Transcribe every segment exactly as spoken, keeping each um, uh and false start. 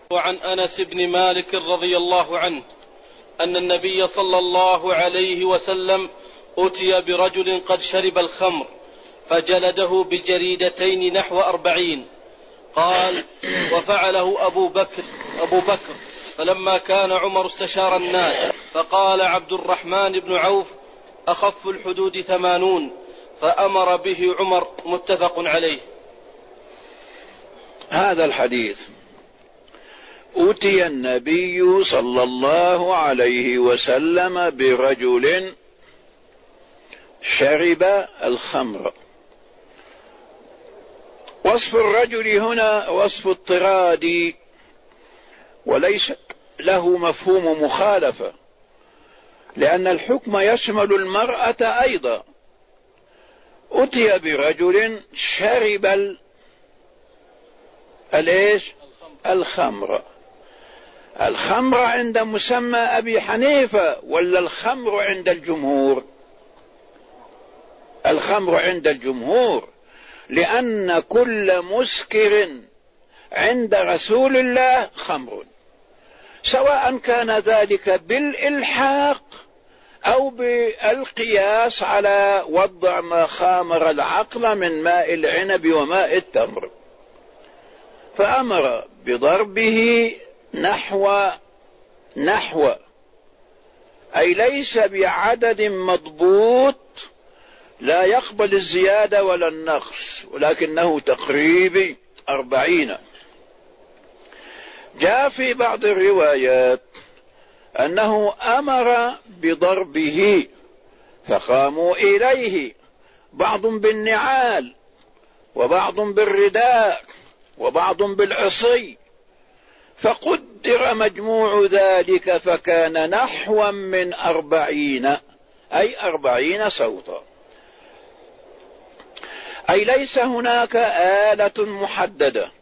وعن أنس بن مالك رضي الله عنه أن النبي صلى الله عليه وسلم أتي برجل قد شرب الخمر فجلده بجريدتين نحو أربعين. قال: وفعله أبو بكر, أبو بكر فلما كان عمر استشار الناس فقال عبد الرحمن بن عوف: أخف الحدود ثمانون، فأمر به عمر. متفق عليه. هذا الحديث: أتي النبي صلى الله عليه وسلم برجل شرب الخمر. وصف الرجل هنا وصف اضطرادي وليس له مفهوم مخالفة، لأن الحكم يشمل المرأة أيضا. أتي برجل شرب الإيش؟ الخمر. الخمر عند مسمى أبي حنيفة ولا الخمر عند الجمهور؟ الخمر عند الجمهور، لأن كل مسكر عند رسول الله خمر، سواء كان ذلك بالإلحاق أو بالقياس على وضع ما خامر العقل من ماء العنب وماء التمر. فأمر بضربه نحو نحو أي ليس بعدد مضبوط لا يقبل الزيادة ولا النقص، ولكنه تقريبي أربعين. جاء في بعض الروايات أنه أمر بضربه فقاموا إليه، بعض بالنعال وبعض بالرداء وبعض بالعصي، فقدر مجموع ذلك فكان نحوا من أربعين، أي أربعين صوتا. أي ليس هناك آلة محددة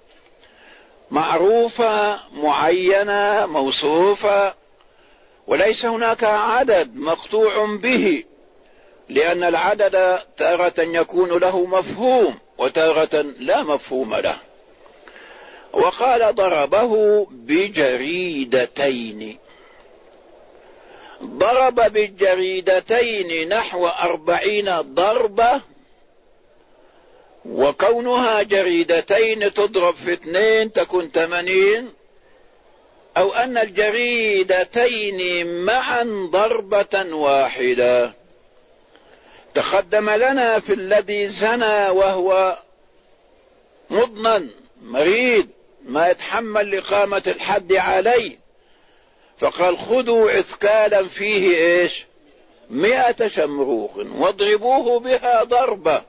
معروفة معينة موصوفة، وليس هناك عدد مقطوع به، لأن العدد تارة يكون له مفهوم وتارة لا مفهوم له. وقال: ضربه بجريدتين. ضرب بالجريدتين نحو أربعين ضربة، وكونها جريدتين تضرب في اثنين تكون ثمانين، أو أن الجريدتين معا ضربة واحدة. تقدم لنا في الذي زنى وهو مضنن مريض ما يتحمل إقامة الحد عليه، فقال: خذوا عثكالا فيه إيش؟ مئة شمروخ واضربوه بها ضربة.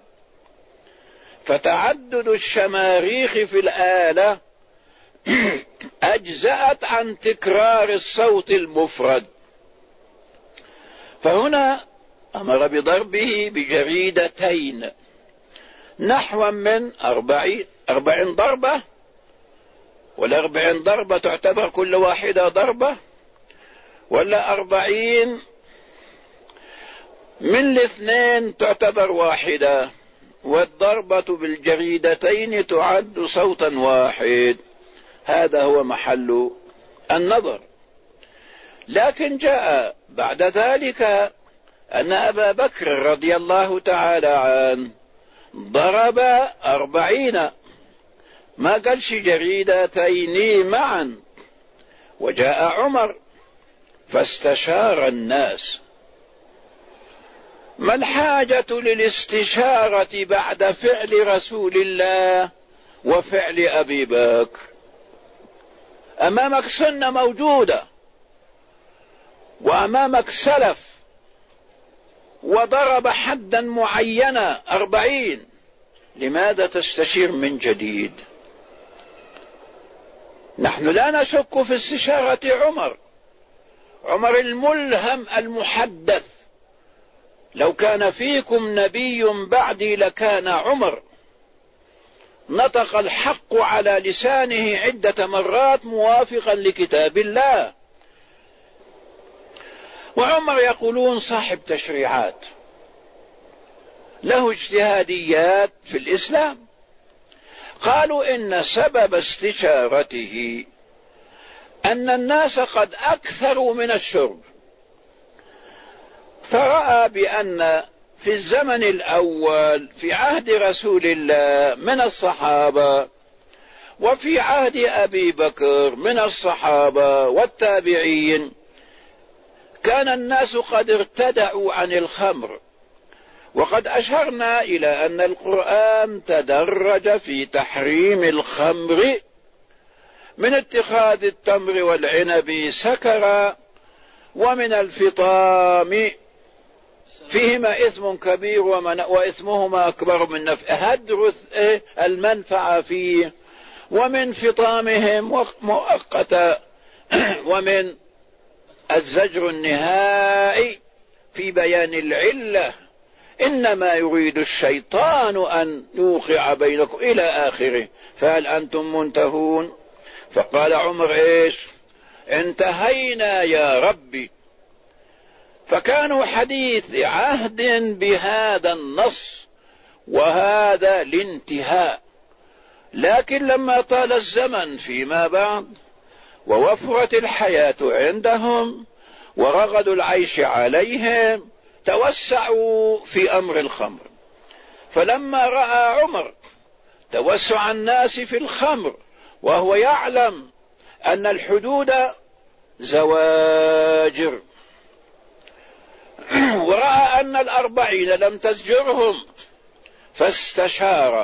فتعدد الشماريخ في الآلة أجزأت عن تكرار الصوت المفرد. فهنا أمر بضربه بجريدتين نحو من أربعين أربعين ضربة، والأربعين ضربة تعتبر كل واحدة ضربة، ولا أربعين من الاثنين تعتبر واحدة، والضربة بالجريدتين تعد صوتا واحد. هذا هو محل النظر. لكن جاء بعد ذلك أن أبا بكر رضي الله تعالى عنه ضرب أربعين، ما قالش جريدتين معا. وجاء عمر فاستشار الناس. ما الحاجة للاستشارة بعد فعل رسول الله وفعل أبي بكر؟ أمامك سنة موجودة وأمامك سلف، وضرب حدا معينا أربعين، لماذا تستشير من جديد؟ نحن لا نشك في استشارة عمر، عمر الملهم المحدث. لو كان فيكم نبي بعدي لكان عمر. نطق الحق على لسانه عدة مرات موافقا لكتاب الله. وعمر يقولون صاحب تشريعات، له اجتهاديات في الإسلام. قالوا إن سبب استشارته أن الناس قد أكثروا من الشرب، فرأى بأن في الزمن الأول في عهد رسول الله من الصحابة وفي عهد أبي بكر من الصحابة والتابعين كان الناس قد ارتدعوا عن الخمر، وقد أشرنا إلى أن القرآن تدرج في تحريم الخمر من اتخاذ التمر والعنب سكرا، ومن الفطام فيهما إثم كبير وإثمهما أكبر من نفع هدر المنفعة فيه، ومن فطامهم مؤقتا، ومن الزجر النهائي في بيان العلة إنما يريد الشيطان أن يوقع بينكم إلى آخره، فهل أنتم منتهون؟ فقال عمر إيش؟ انتهينا يا ربي. فكانوا حديث عهد بهذا النص وهذا الانتهاء، لكن لما طال الزمن فيما بعد ووفرت الحياة عندهم ورغدوا العيش عليهم توسعوا في أمر الخمر. فلما رأى عمر توسع الناس في الخمر وهو يعلم أن الحدود زواجر، ورأى أن الأربعين لم تزجرهم فاستشار.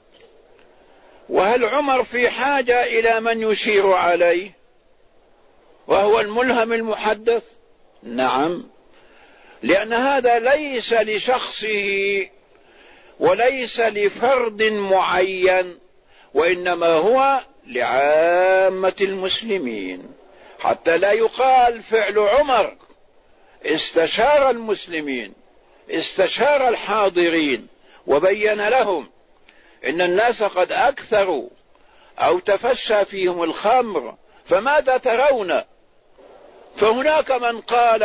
وهل عمر في حاجة إلى من يشير عليه وهو الملهم المحدث؟ نعم، لأن هذا ليس لشخصه وليس لفرد معين، وإنما هو لعامة المسلمين، حتى لا يقال فعل عمر استشار المسلمين، استشار الحاضرين وبين لهم إن الناس قد أكثروا أو تفشى فيهم الخمر، فماذا ترون؟ فهناك من قال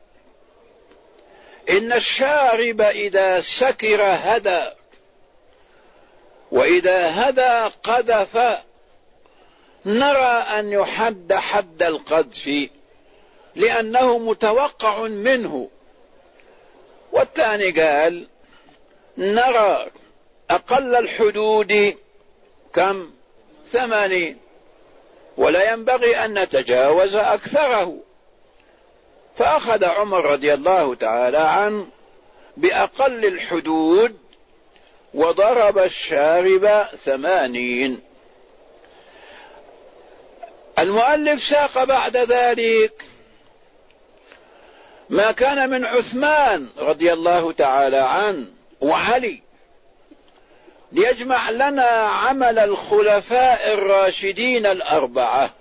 إن الشارب إذا سكر هدى، وإذا هدى قذف، نرى أن يحد حد القذف لأنه متوقع منه. والثاني قال نرى أقل الحدود كم؟ ثمانين، ولا ينبغي أن نتجاوز أكثره. فأخذ عمر رضي الله تعالى عنه بأقل الحدود وضرب الشارب ثمانين. المؤلف ساق بعد ذلك ما كان من عثمان رضي الله تعالى عنه وعلي ليجمع لنا عمل الخلفاء الراشدين الأربعة.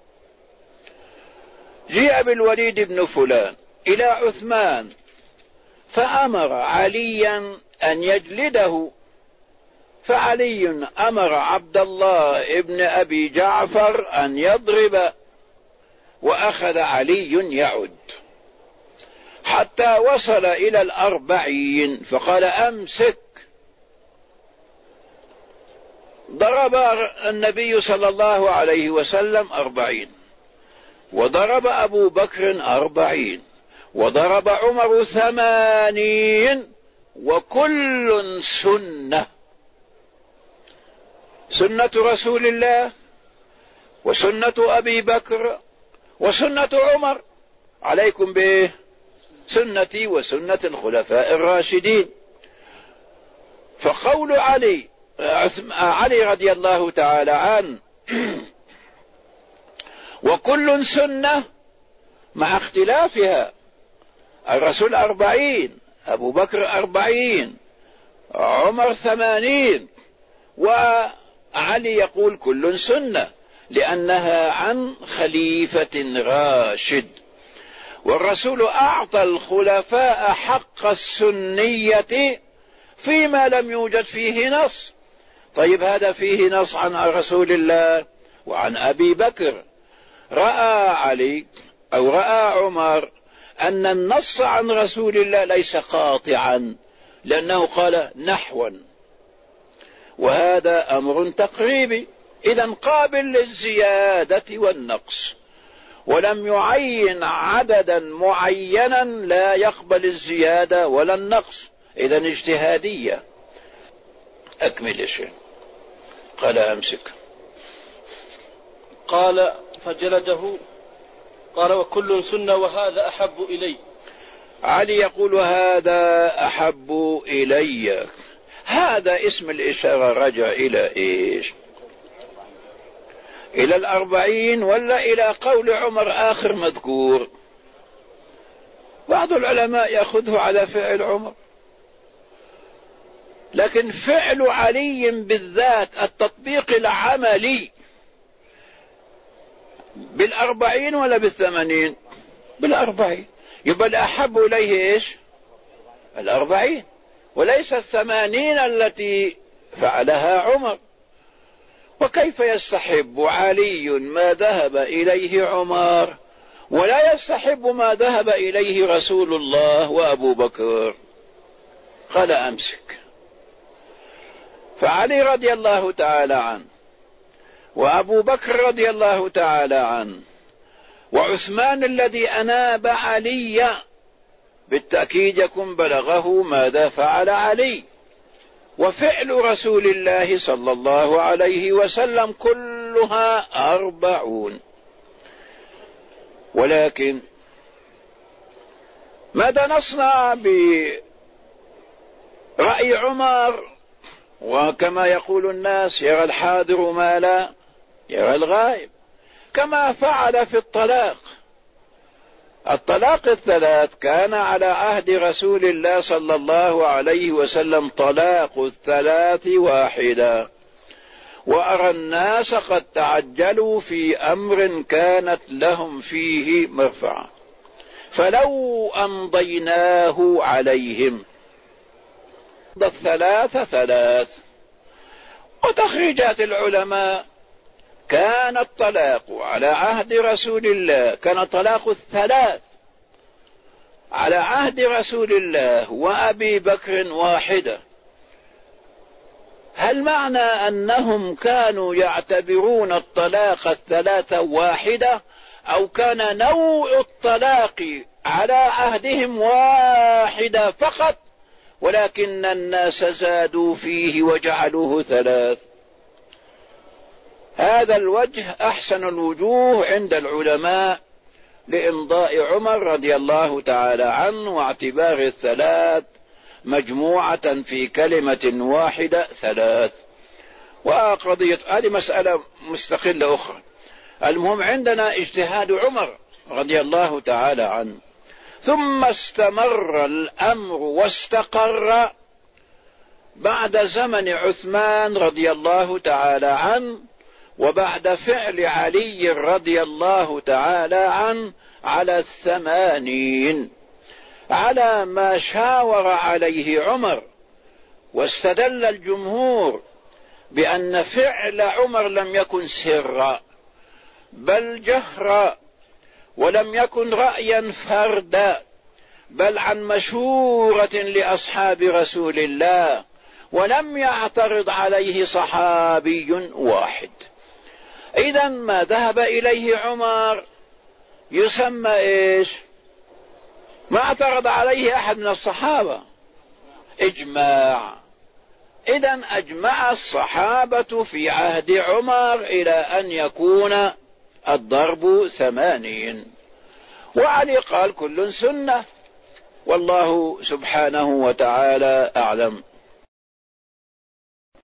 جاء بالوليد بن فلان إلى عثمان فأمر عليا أن يجلده، فعلي أمر عبد الله ابن أبي جعفر أن يضرب، وأخذ علي يعد حتى وصل إلى الأربعين فقال أمسك. ضرب النبي صلى الله عليه وسلم أربعين، وضرب أبو بكر أربعين، وضرب عمر ثمانين، وكل سنة، سنة رسول الله وسنة أبي بكر وسنة عمر، عليكم به سنتي وسنة الخلفاء الراشدين. فقول علي علي رضي الله تعالى عنه وكل سنة مع اختلافها، الرسول أربعين، أبو بكر أربعين، عمر ثمانين، وعلي يقول كل سنة لأنها عن خليفة راشد. والرسول أعطى الخلفاء حق السنية فيما لم يوجد فيه نص. طيب هذا فيه نص عن رسول الله وعن أبي بكر، رأى علي أو رأى عمر أن النص عن رسول الله ليس قاطعا لأنه قال نحوا، وهذا أمر تقريبي إذن قابل للزيادة والنقص. ولم يعين عددا معينا لا يقبل الزيادة ولا النقص، إذن اجتهادية. أكمل يا شيخ. قال أمسك. قال فجلده. قال وكل سنة وهذا أحب إلي. علي يقول هذا أحب إلي. هذا اسم الإشارة رجع إلى إيش؟ إلى الأربعين ولا إلى قول عمر آخر مذكور؟ بعض العلماء يأخذه على فعل عمر، لكن فعل علي بالذات التطبيق العملي بالأربعين ولا بالثمانين؟ بالأربعين. يبقى الأحب إليه إيش؟ الأربعين، وليس الثمانين التي فعلها عمر. وكيف يستحب علي ما ذهب إليه عمر ولا يستحب ما ذهب إليه رسول الله وأبو بكر؟ قال أمسك. فعلي رضي الله تعالى عنه وأبو بكر رضي الله تعالى عنه وعثمان الذي أناب علي بالتأكيد يكون بلغه ماذا فعل علي، وفعل رسول الله صلى الله عليه وسلم كلها أربعون. ولكن ماذا نصنع برأي عمر؟ وكما يقول الناس يرى الحاضر ما لا يرى الغائب، كما فعل في الطلاق. الطلاق الثلاث كان على عهد رسول الله صلى الله عليه وسلم طلاق الثلاث واحدة، وأرى الناس قد تعجلوا في أمر كانت لهم فيه مرفعة، فلو أمضيناه عليهم. الثلاث ثلاث. وتخريجات العلماء كان الطلاق على عهد رسول الله، كان طلاق الثلاث على عهد رسول الله وأبي بكر واحدة. هل معنى أنهم كانوا يعتبرون الطلاق الثلاثة واحدة، أو كان نوع الطلاق على عهدهم واحدة فقط ولكن الناس زادوا فيه وجعلوه ثلاث؟ هذا الوجه أحسن الوجوه عند العلماء لإمضاء عمر رضي الله تعالى عنه واعتبار الثلاث مجموعة في كلمة واحدة ثلاث. وقضية هذه مسألة مستقلة أخرى. المهم عندنا اجتهاد عمر رضي الله تعالى عنه، ثم استمر الأمر واستقر بعد زمن عثمان رضي الله تعالى عنه وبعد فعل علي رضي الله تعالى عنه على الثمانين، على ما شاور عليه عمر. واستدل الجمهور بأن فعل عمر لم يكن سرا بل جهرا، ولم يكن رأيا فردا، بل عن مشورة لأصحاب رسول الله، ولم يعترض عليه صحابي واحد. إذا ما ذهب إليه عمر يسمى إيش؟ ما اعترض عليه أحد من الصحابة، إجماع. إذا أجمع الصحابة في عهد عمر إلى أن يكون الضرب ثمانين، وعلي قال كل سنة، والله سبحانه وتعالى أعلم.